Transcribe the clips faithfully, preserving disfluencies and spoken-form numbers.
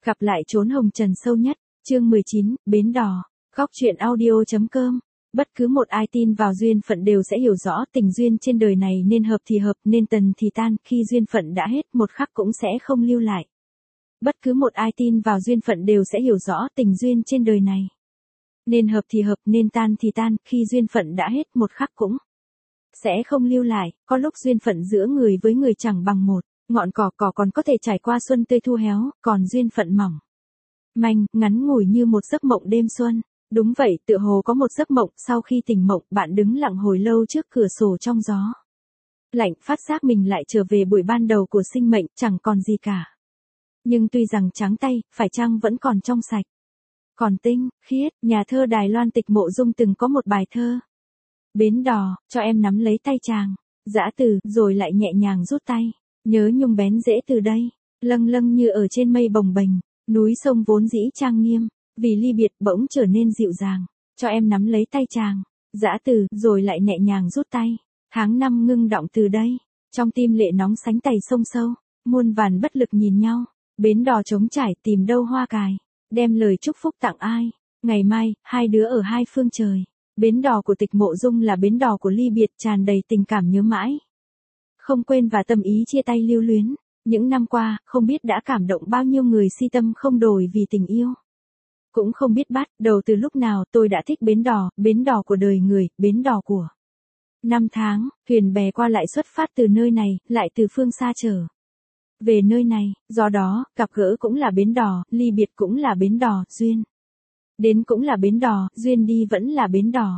Gặp lại chốn hồng trần sâu nhất, chương mười chín, Bến Đò, góc truyện audio.com. Bất cứ một ai tin vào duyên phận đều sẽ hiểu rõ tình duyên trên đời này nên hợp thì hợp, nên tần thì tan, khi duyên phận đã hết một khắc cũng sẽ không lưu lại. Bất cứ một ai tin vào duyên phận đều sẽ hiểu rõ tình duyên trên đời này. Nên hợp thì hợp, nên tan thì tan, khi duyên phận đã hết một khắc cũng sẽ không lưu lại. Có lúc duyên phận giữa người với người chẳng bằng một ngọn cỏ, cỏ còn có thể trải qua xuân tươi thu héo, còn duyên phận mỏng manh, ngắn ngủi như một giấc mộng đêm xuân. Đúng vậy, tựa hồ có một giấc mộng, sau khi tỉnh mộng, bạn đứng lặng hồi lâu trước cửa sổ trong gió lạnh, phát giác mình lại trở về buổi ban đầu của sinh mệnh, chẳng còn gì cả. Nhưng tuy rằng trắng tay, phải chăng vẫn còn trong sạch, còn tinh, khiết. Nhà thơ Đài Loan Tịch Mộ Dung từng có một bài thơ: Bến đò, cho em nắm lấy tay chàng, dã từ, rồi lại nhẹ nhàng rút tay. Nhớ nhung bén rễ từ đây, lâng lâng như ở trên mây bồng bềnh, núi sông vốn dĩ trang nghiêm, vì ly biệt bỗng trở nên dịu dàng. Cho em nắm lấy tay chàng, dã từ, rồi lại nhẹ nhàng rút tay. Tháng năm ngưng đọng từ đây, trong tim lệ nóng sánh tày sông sâu, muôn vàn bất lực nhìn nhau. Bến đò trống trải tìm đâu hoa cài, đem lời chúc phúc tặng ai. Ngày mai, hai đứa ở hai phương trời. Bến đò của Tịch Mộ Dung là bến đò của ly biệt, tràn đầy tình cảm nhớ mãi, không quên và tâm ý chia tay lưu luyến. Những năm qua, không biết đã cảm động bao nhiêu người si tâm không đổi vì tình yêu. Cũng không biết bắt đầu từ lúc nào tôi đã thích bến đò, bến đò của đời người, bến đò của năm tháng. Thuyền bè qua lại xuất phát từ nơi này, lại từ phương xa trở về nơi này. Do đó, gặp gỡ cũng là bến đò, ly biệt cũng là bến đò, duyên đến cũng là bến đò, duyên đi vẫn là bến đò.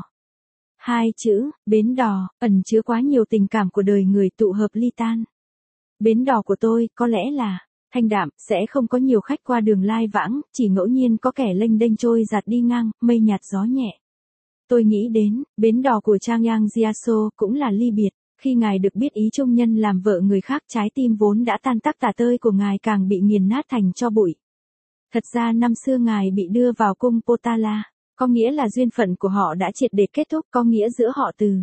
Hai chữ, bến đò, ẩn chứa quá nhiều tình cảm của đời người tụ hợp ly tan. Bến đò của tôi, có lẽ là thanh đạm, sẽ không có nhiều khách qua đường lai vãng, chỉ ngẫu nhiên có kẻ lênh đênh trôi giạt đi ngang, mây nhạt gió nhẹ. Tôi nghĩ đến, bến đò của Trang Yang Jiaso, cũng là ly biệt. Khi ngài được biết ý trung nhân làm vợ người khác, trái tim vốn đã tan tác tả tơi của ngài càng bị nghiền nát thành tro bụi. Thật ra năm xưa ngài bị đưa vào cung Potala, có nghĩa là duyên phận của họ đã triệt để kết thúc, có nghĩa giữa họ từ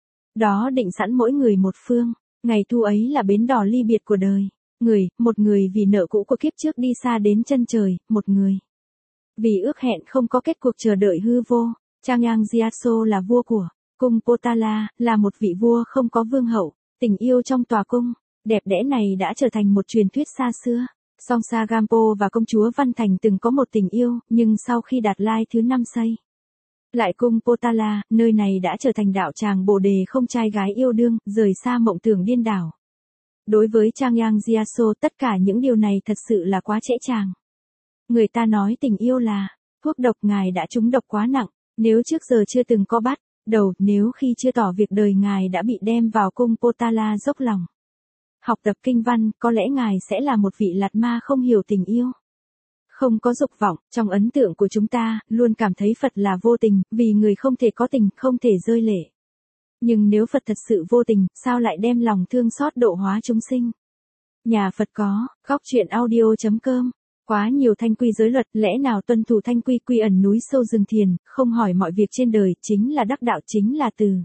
đó định sẵn mỗi người một phương. Ngày thu ấy là bến đò ly biệt của đời người, một người vì nợ cũ của kiếp trước đi xa đến chân trời, một người vì ước hẹn không có kết cuộc chờ đợi hư vô. Trang Yang Jiaso là vua của cung Potala, là một vị vua không có vương hậu. Tình yêu trong tòa cung đẹp đẽ này đã trở thành một truyền thuyết xa xưa. Song Sa Gampo và công chúa Văn Thành từng có một tình yêu, nhưng sau khi Đạt Lai thứ năm xây lại cung Potala, nơi này đã trở thành đạo tràng bồ đề không trai gái yêu đương, rời xa mộng tưởng điên đảo. Đối với Trang Yang Jiaso, tất cả những điều này thật sự là quá trễ tràng. Người ta nói tình yêu là thuốc độc, ngài đã trúng độc quá nặng. Nếu trước giờ chưa từng có bắt đầu, nếu khi chưa tỏ việc đời ngài đã bị đem vào cung Potala dốc lòng học tập kinh văn, có lẽ ngài sẽ là một vị lạt ma không hiểu tình yêu, không có dục vọng. Trong ấn tượng của chúng ta, luôn cảm thấy Phật là vô tình, vì người không thể có tình, không thể rơi lệ. Nhưng nếu Phật thật sự vô tình, sao lại đem lòng thương xót độ hóa chúng sinh? Nhà Phật có, góc truyện audio.com. Quá nhiều thanh quy giới luật, lẽ nào tuân thủ thanh quy quy ẩn núi sâu rừng thiền, không hỏi mọi việc trên đời, chính là đắc đạo, chính là từ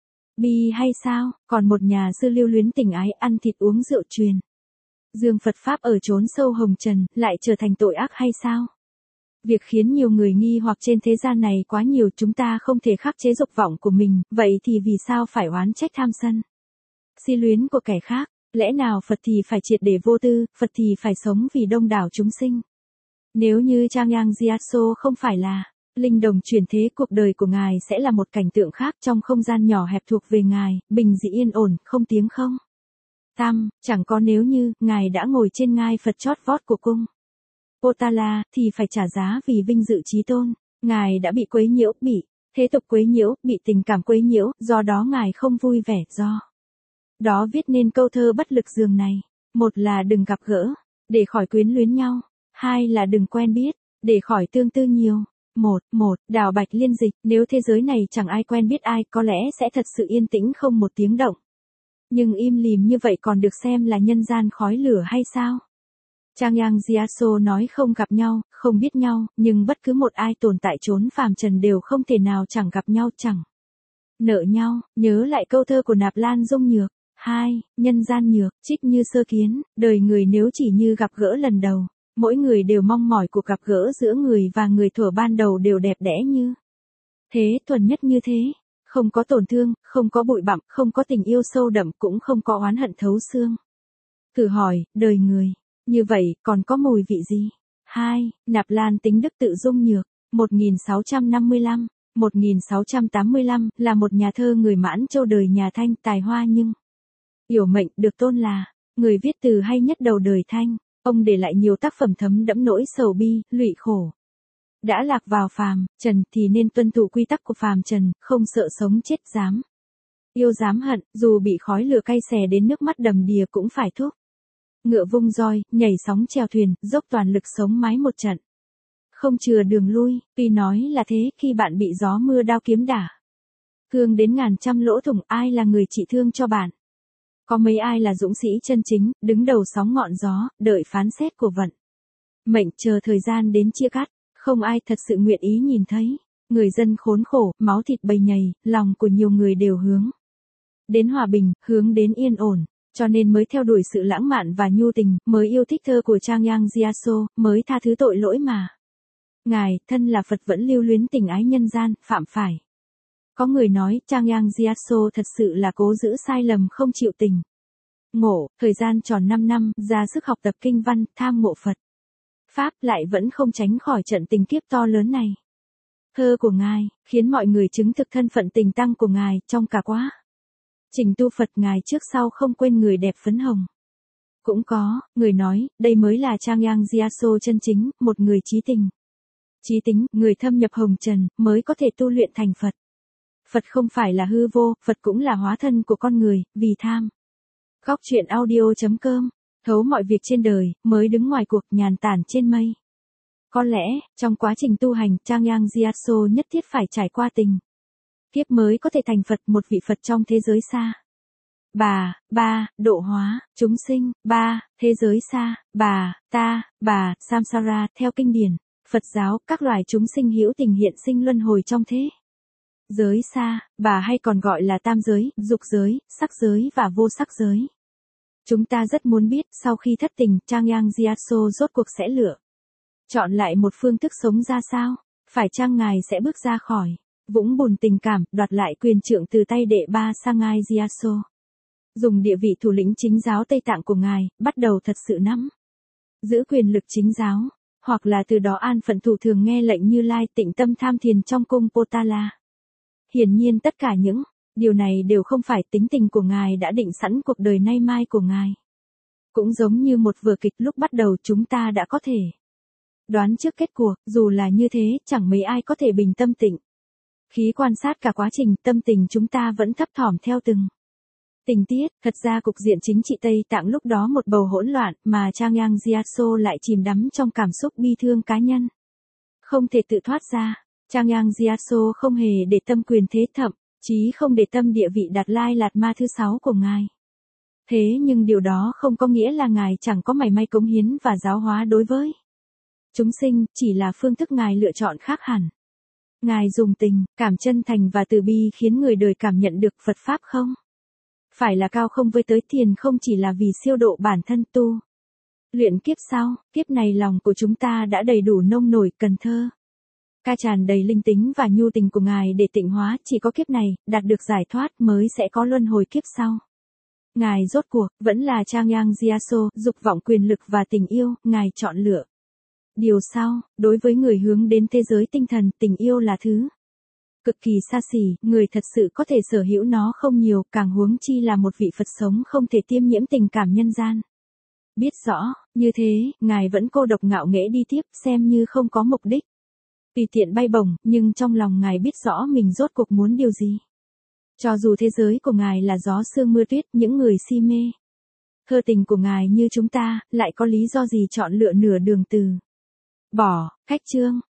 bi hay sao? Còn một nhà sư lưu luyến tình ái, ăn thịt uống rượu truyền dương Phật Pháp ở chốn sâu hồng trần, lại trở thành tội ác hay sao? Việc khiến nhiều người nghi hoặc trên thế gian này quá nhiều, chúng ta không thể khắc chế dục vọng của mình, vậy thì vì sao phải oán trách tham sân si luyến của kẻ khác? Lẽ nào Phật thì phải triệt để vô tư, Phật thì phải sống vì đông đảo chúng sinh? Nếu như Trang Yang Jiaso không phải là linh đồng chuyển thế, cuộc đời của ngài sẽ là một cảnh tượng khác, trong không gian nhỏ hẹp thuộc về ngài, bình dị yên ổn, không tiếng không tăm. Chẳng có nếu như ngài đã ngồi trên ngai Phật chót vót của cung Potala, thì phải trả giá vì vinh dự chí tôn. Ngài đã bị quấy nhiễu, bị thế tục quấy nhiễu, bị tình cảm quấy nhiễu, do đó ngài không vui vẻ, do đó viết nên câu thơ bất lực giường này. Một là đừng gặp gỡ, để khỏi quyến luyến nhau. Hai là đừng quen biết, để khỏi tương tư nhiều. Một, một, Đào Bạch Liên dịch, nếu thế giới này chẳng ai quen biết ai, có lẽ sẽ thật sự yên tĩnh không một tiếng động. Nhưng im lìm như vậy còn được xem là nhân gian khói lửa hay sao? Trang Yang Jiaso nói không gặp nhau, không biết nhau, nhưng bất cứ một ai tồn tại chốn phàm trần đều không thể nào chẳng gặp nhau, chẳng nợ nhau. Nhớ lại câu thơ của Nạp Lan Dung Nhược. Hai, nhân gian nhược, trích như sơ kiến, đời người nếu chỉ như gặp gỡ lần đầu, Mỗi người đều mong mỏi cuộc gặp gỡ giữa người và người thuở ban đầu đều đẹp đẽ như thế, thuần nhất như thế, không có tổn thương, không có bụi bặm, không có tình yêu sâu đậm, cũng không có oán hận thấu xương. Thử hỏi, đời người, như vậy, còn có mùi vị gì? hai. Nạp Lan Tính Đức tự dung nhược, một nghìn sáu trăm năm mươi lăm, một nghìn sáu trăm tám mươi lăm, là một nhà thơ người Mãn Châu đời nhà Thanh, tài hoa nhưng yểu mệnh, được tôn là người viết từ hay nhất đầu đời Thanh. Ông để lại nhiều tác phẩm thấm đẫm nỗi sầu bi, lụy khổ. Đã lạc vào phàm trần thì nên tuân thủ quy tắc của phàm trần, không sợ sống chết, dám yêu dám hận, dù bị khói lửa cay xè đến nước mắt đầm đìa cũng phải thúc ngựa vung roi, nhảy sóng chèo thuyền, dốc toàn lực sống mái một trận. Không chừa đường lui, tuy nói là thế, khi bạn bị gió mưa đao kiếm đả thương đến ngàn trăm lỗ thủng, ai là người trị thương cho bạn? Có mấy ai là dũng sĩ chân chính, đứng đầu sóng ngọn gió, đợi phán xét của vận mệnh, chờ thời gian đến chia cắt. Không ai thật sự nguyện ý nhìn thấy người dân khốn khổ, máu thịt bầy nhầy, lòng của nhiều người đều hướng đến hòa bình, hướng đến yên ổn, cho nên mới theo đuổi sự lãng mạn và nhu tình, mới yêu thích thơ của Trang Yang Gyatso, mới tha thứ tội lỗi mà Ngài, thân là Phật vẫn lưu luyến tình ái nhân gian, phạm phải. Có người nói, Trang Yang Gyatso thật sự là cố giữ sai lầm không chịu tình ngộ, thời gian tròn năm năm, ra sức học tập kinh văn, tham ngộ Phật Pháp, lại vẫn không tránh khỏi trận tình kiếp to lớn này. Thơ của Ngài, khiến mọi người chứng thực thân phận tình tăng của Ngài, trong cả quá trình tu Phật Ngài trước sau không quên người đẹp phấn hồng. Cũng có, người nói, đây mới là Trang Yang Gyatso chân chính, một người trí tình. Trí tính, người thâm nhập hồng trần, mới có thể tu luyện thành Phật. Phật không phải là hư vô, Phật cũng là hóa thân của con người, vì tham. Góc truyện audio chấm com, thấu mọi việc trên đời, mới đứng ngoài cuộc nhàn tản trên mây. Có lẽ, trong quá trình tu hành, Trang Yang Gyatso nhất thiết phải trải qua tình kiếp mới có thể thành Phật, một vị Phật trong thế giới xa. Bà, ba, độ hóa, chúng sinh, ba, thế giới xa, bà, ta, bà, samsara, theo kinh điển Phật giáo, các loài chúng sinh hữu tình hiện sinh luân hồi trong thế giới xa, bà hay còn gọi là tam giới, dục giới, sắc giới và vô sắc giới. Chúng ta rất muốn biết, sau khi thất tình, Trang Yang Gyatso rốt cuộc sẽ lựa chọn lại một phương thức sống ra sao? Phải chăng Ngài sẽ bước ra khỏi vũng bùn tình cảm, đoạt lại quyền trượng từ tay đệ ba Sangai Gyatso? Dùng địa vị thủ lĩnh chính giáo Tây Tạng của Ngài, bắt đầu thật sự nắm giữ quyền lực chính giáo, hoặc là từ đó an phận thủ thường nghe lệnh Như Lai tịnh tâm tham thiền trong cung Potala. Hiển nhiên tất cả những điều này đều không phải tính tình của Ngài đã định sẵn cuộc đời nay mai của Ngài. Cũng giống như một vở kịch, lúc bắt đầu chúng ta đã có thể đoán trước kết cuộc, dù là như thế, chẳng mấy ai có thể bình tâm tịnh khí quan sát cả quá trình, tâm tình chúng ta vẫn thấp thỏm theo từng tình tiết. Thật ra cục diện chính trị Tây Tạng lúc đó một bầu hỗn loạn, mà Trang Yang Gyatso lại chìm đắm trong cảm xúc bi thương cá nhân, không thể tự thoát ra. Trang Yang Gyatso không hề để tâm quyền thế, thậm chí không để tâm địa vị Đạt Lai Lạt Ma thứ sáu của Ngài. Thế nhưng điều đó không có nghĩa là Ngài chẳng có mảy may cống hiến và giáo hóa đối với chúng sinh, chỉ là phương thức Ngài lựa chọn khác hẳn. Ngài dùng tình, cảm chân thành và từ bi khiến người đời cảm nhận được Phật Pháp không phải là cao không với tới tiền, không chỉ là vì siêu độ bản thân tu luyện kiếp sau, kiếp này lòng của chúng ta đã đầy đủ nông nổi, cần thơ ca tràn đầy linh tính và nhu tình của Ngài để tịnh hóa, chỉ có kiếp này, đạt được giải thoát mới sẽ có luân hồi kiếp sau. Ngài rốt cuộc, vẫn là Trang Yang Gyatso, dục vọng quyền lực và tình yêu, Ngài chọn lựa. Điều sau, đối với người hướng đến thế giới tinh thần, tình yêu là thứ cực kỳ xa xỉ, người thật sự có thể sở hữu nó không nhiều, càng huống chi là một vị Phật sống không thể tiêm nhiễm tình cảm nhân gian. Biết rõ, như thế, Ngài vẫn cô độc ngạo nghễ đi tiếp, xem như không có mục đích. Tùy tiện bay bổng, nhưng trong lòng Ngài biết rõ mình rốt cuộc muốn điều gì. Cho dù thế giới của Ngài là gió sương mưa tuyết, những người si mê thơ tình của Ngài như chúng ta, lại có lý do gì chọn lựa nửa đường từ bỏ, cách chương,